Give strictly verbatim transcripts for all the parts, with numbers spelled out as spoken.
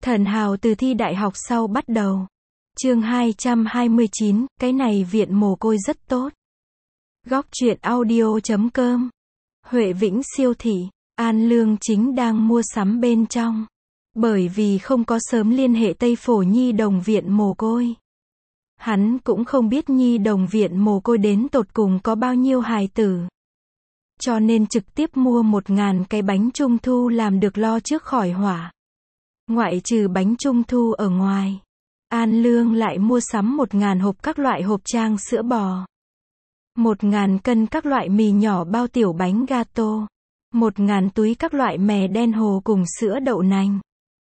Thần hào từ thi đại học sau bắt đầu. Chương hai trăm hai mươi chín, cái này viện mồ côi rất tốt. Góc truyện audio chấm com. Huệ Vĩnh siêu thị, An Lương chính đang mua sắm bên trong. Bởi vì không có sớm liên hệ Tây Phổ Nhi đồng viện mồ côi. Hắn cũng không biết Nhi đồng viện mồ côi đến tột cùng có bao nhiêu hài tử. Cho nên trực tiếp mua một ngàn cái bánh trung thu làm được lo trước khỏi hỏa. Ngoại trừ bánh trung thu ở ngoài, An Lương lại mua sắm một ngàn hộp các loại hộp trang sữa bò. Một ngàn cân các loại mì nhỏ bao tiểu bánh gato. Một ngàn túi các loại mè đen hồ cùng sữa đậu nành.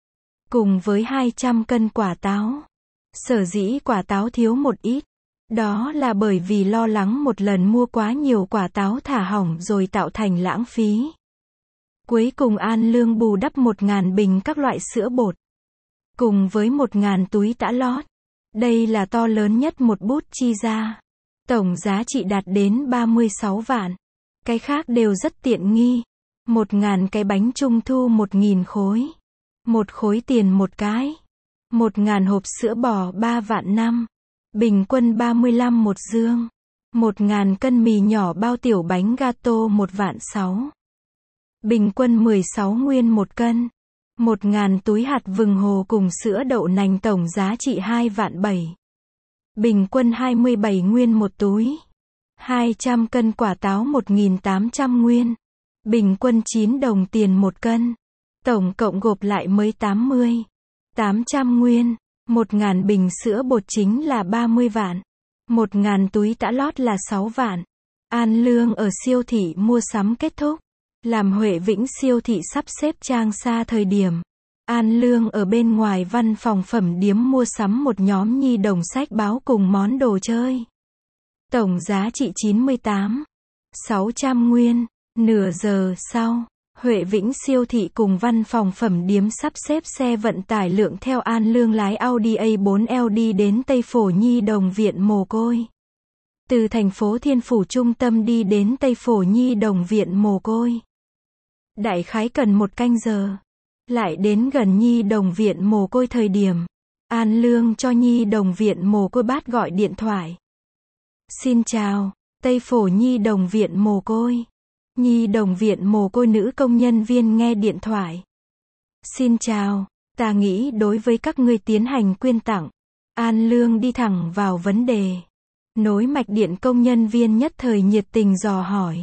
Cùng với hai trăm cân quả táo. Sở dĩ quả táo thiếu một ít. Đó là bởi vì lo lắng một lần mua quá nhiều quả táo thả hỏng rồi tạo thành lãng phí. Cuối cùng An Lương bù đắp một ngàn bình các loại sữa bột. Cùng với một ngàn túi tã lót. Đây là to lớn nhất một bút chi ra. Tổng giá trị đạt đến ba mươi sáu vạn. Cái khác đều rất tiện nghi. Một ngàn cái bánh trung thu một nghìn khối. Một khối tiền một cái. Một ngàn hộp sữa bò ba vạn năm. Bình quân ba mươi lăm một dương. Một ngàn cân mì nhỏ bao tiểu bánh gato một vạn sáu. Bình quân mười sáu nguyên một cân. Một ngàn túi hạt vừng hồ cùng sữa đậu nành tổng giá trị hai vạn bảy. Bình quân hai mươi bảy nguyên một túi. Hai trăm cân quả táo một nghìn tám trăm nguyên. Bình quân chín đồng tiền một cân. Tổng cộng gộp lại mới tám mươi. tám trăm nguyên. Một ngàn bình sữa bột chính là ba mươi vạn. Một ngàn túi tã lót là sáu vạn. An Lương ở siêu thị mua sắm kết thúc. Làm Huệ Vĩnh siêu thị sắp xếp trang xa thời điểm. An Lương ở bên ngoài văn phòng phẩm điếm mua sắm một nhóm nhi đồng sách báo cùng món đồ chơi. Tổng giá trị chín mươi tám. sáu trăm nguyên. Nửa giờ sau, Huệ Vĩnh siêu thị cùng văn phòng phẩm điếm sắp xếp xe vận tải lượng theo An Lương lái Audi A bốn L đi đến Tây Phổ Nhi đồng viện mồ côi. Từ thành phố Thiên Phủ trung tâm đi đến Tây Phổ Nhi đồng viện mồ côi. Đại khái cần một canh giờ. Lại đến gần Nhi đồng viện mồ côi thời điểm. An Lương cho Nhi đồng viện mồ côi bát gọi điện thoại. Xin chào, Tây Phổ Nhi đồng viện mồ côi. Nhi đồng viện mồ côi nữ công nhân viên nghe điện thoại. Xin chào, ta nghĩ đối với các ngươi tiến hành quyên tặng. An Lương đi thẳng vào vấn đề. Nối mạch điện công nhân viên nhất thời nhiệt tình dò hỏi.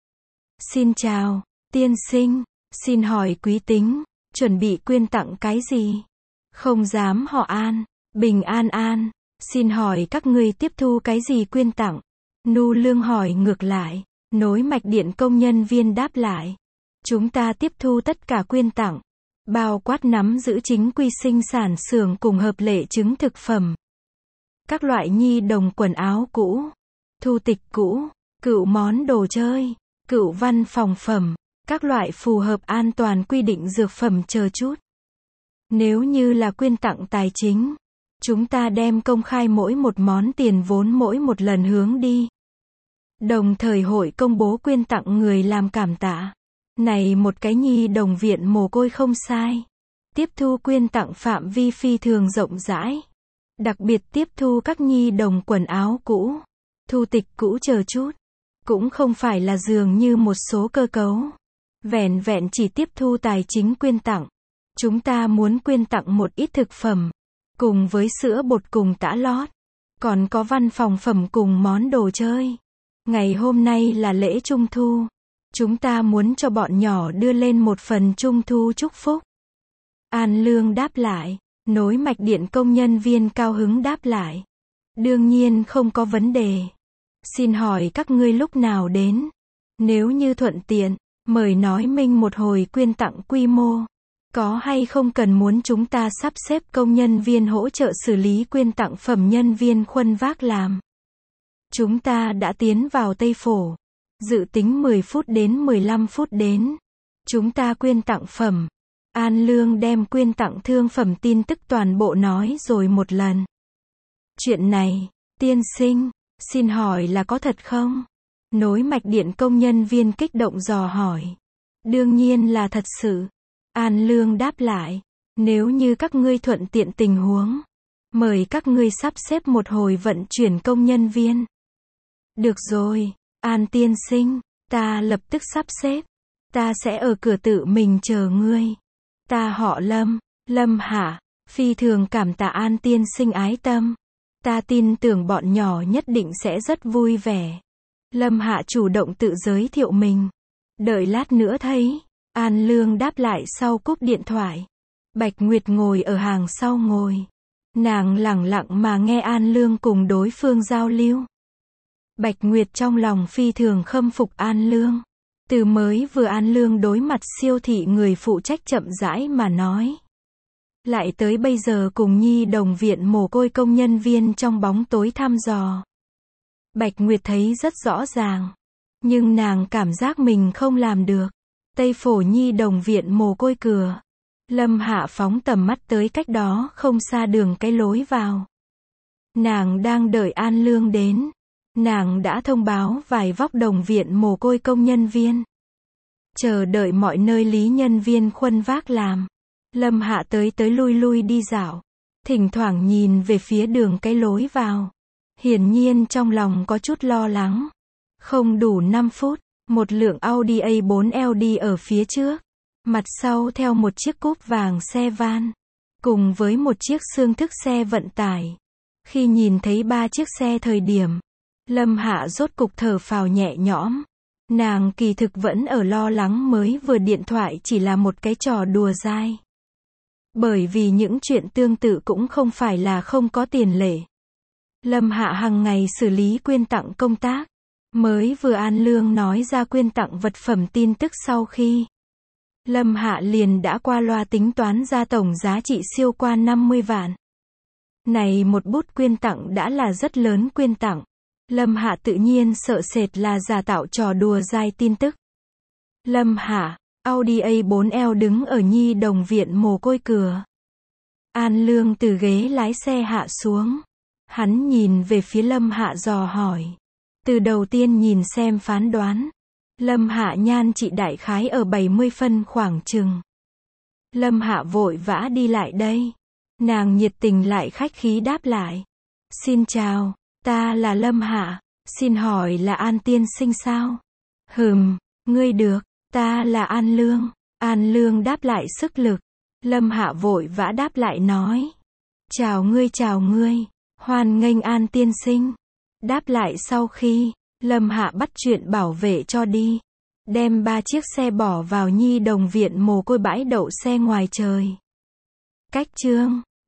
Xin chào, tiên sinh, xin hỏi quý tính, chuẩn bị quyên tặng cái gì? Không dám họ An, bình an an, xin hỏi các ngươi tiếp thu cái gì quyên tặng? Nu Lương hỏi ngược lại. Nối mạch điện công nhân viên đáp lại. Chúng ta tiếp thu tất cả quyên tặng. Bao quát nắm giữ chính quy sinh sản xưởng cùng hợp lệ chứng thực phẩm. Các loại nhi đồng quần áo cũ. Thu tịch cũ. Cựu món đồ chơi. Cựu văn phòng phẩm. Các loại phù hợp an toàn quy định dược phẩm chờ chút. Nếu như là quyên tặng tài chính. Chúng ta đem công khai mỗi một món tiền vốn mỗi một lần hướng đi. Đồng thời hội công bố quyên tặng người làm cảm tạ. Này một cái nhi đồng viện mồ côi không sai. Tiếp thu quyên tặng phạm vi phi thường rộng rãi. Đặc biệt tiếp thu các nhi đồng quần áo cũ. Thu tịch cũ chờ chút. Cũng không phải là dường như một số cơ cấu. Vẹn vẹn chỉ tiếp thu tài chính quyên tặng. Chúng ta muốn quyên tặng một ít thực phẩm. Cùng với sữa bột cùng tã lót. Còn có văn phòng phẩm cùng món đồ chơi. Ngày hôm nay là lễ Trung Thu. Chúng ta muốn cho bọn nhỏ đưa lên một phần Trung Thu chúc phúc. An Lương đáp lại. Nối mạch điện công nhân viên cao hứng đáp lại. Đương nhiên không có vấn đề. Xin hỏi các ngươi lúc nào đến? Nếu như thuận tiện, mời nói minh một hồi quyên tặng quy mô. Có hay không cần muốn chúng ta sắp xếp công nhân viên hỗ trợ xử lý quyên tặng phẩm nhân viên khuân vác làm. Chúng ta đã tiến vào Tây Phổ. Dự tính mười phút đến mười lăm phút đến. Chúng ta quyên tặng phẩm. An Lương đem quyên tặng thương phẩm tin tức toàn bộ nói rồi một lần. Chuyện này, tiên sinh, xin hỏi là có thật không? Nối mạch điện công nhân viên kích động dò hỏi. Đương nhiên là thật sự. An Lương đáp lại. Nếu như các ngươi thuận tiện tình huống, mời các ngươi sắp xếp một hồi vận chuyển công nhân viên. Được rồi, An tiên sinh, ta lập tức sắp xếp. Ta sẽ ở cửa tự mình chờ ngươi. Ta họ Lâm, Lâm Hạ, phi thường cảm tạ An tiên sinh ái tâm. Ta tin tưởng bọn nhỏ nhất định sẽ rất vui vẻ. Lâm Hạ chủ động tự giới thiệu mình. Đợi lát nữa thấy. An Lương đáp lại sau cúp điện thoại. Bạch Nguyệt ngồi ở hàng sau ngồi. Nàng lẳng lặng mà nghe An Lương cùng đối phương giao lưu. Bạch Nguyệt trong lòng phi thường khâm phục An Lương. Từ mới vừa An Lương đối mặt siêu thị người phụ trách chậm rãi mà nói. Lại tới bây giờ cùng nhi đồng viện mồ côi công nhân viên trong bóng tối thăm dò. Bạch Nguyệt thấy rất rõ ràng. Nhưng nàng cảm giác mình không làm được. Tây Phổ nhi đồng viện mồ côi cửa. Lâm Hạ phóng tầm mắt tới cách đó không xa đường cái lối vào. Nàng đang đợi An Lương đến. Nàng đã thông báo vài vóc đồng viện mồ côi công nhân viên. Chờ đợi mọi nơi lý nhân viên khuân vác làm. Lâm Hạ tới tới lui lui đi dạo. Thỉnh thoảng nhìn về phía đường cái lối vào. Hiển nhiên trong lòng có chút lo lắng. Không đủ năm phút, một lượng Audi A bốn L đi ở phía trước. Mặt sau theo một chiếc cúp vàng xe van. Cùng với một chiếc xương thức xe vận tải. Khi nhìn thấy ba chiếc xe thời điểm, Lâm Hạ rốt cục thở phào nhẹ nhõm. Nàng kỳ thực vẫn ở lo lắng mới vừa điện thoại chỉ là một cái trò đùa dai. Bởi vì những chuyện tương tự cũng không phải là không có tiền lệ. Lâm Hạ hàng ngày xử lý quyên tặng công tác. Mới vừa An Lương nói ra quyên tặng vật phẩm tin tức sau khi. Lâm Hạ liền đã qua loa tính toán ra tổng giá trị siêu qua năm mươi vạn. Này một bút quyên tặng đã là rất lớn quyên tặng. Lâm Hạ tự nhiên sợ sệt là giả tạo trò đùa dai tin tức. Lâm Hạ, Audi A bốn L đứng ở nhi đồng viện mồ côi cửa. An Lương từ ghế lái xe hạ xuống. Hắn nhìn về phía Lâm Hạ dò hỏi. Từ đầu tiên nhìn xem phán đoán. Lâm Hạ nhan trị đại khái ở bảy mươi phân khoảng chừng. Lâm Hạ vội vã đi lại đây. Nàng nhiệt tình lại khách khí đáp lại. Xin chào, ta là Lâm Hạ. Xin hỏi là An tiên sinh sao? Hừm, ngươi được, ta là An Lương. An Lương đáp lại sức lực. Lâm Hạ vội vã đáp lại nói. Chào ngươi chào ngươi, hoan nghênh An tiên sinh. Đáp lại sau khi, Lâm Hạ bắt chuyện bảo vệ cho đi. Đem ba chiếc xe bỏ vào nhi đồng viện mồ côi bãi đậu xe ngoài trời. Cách chương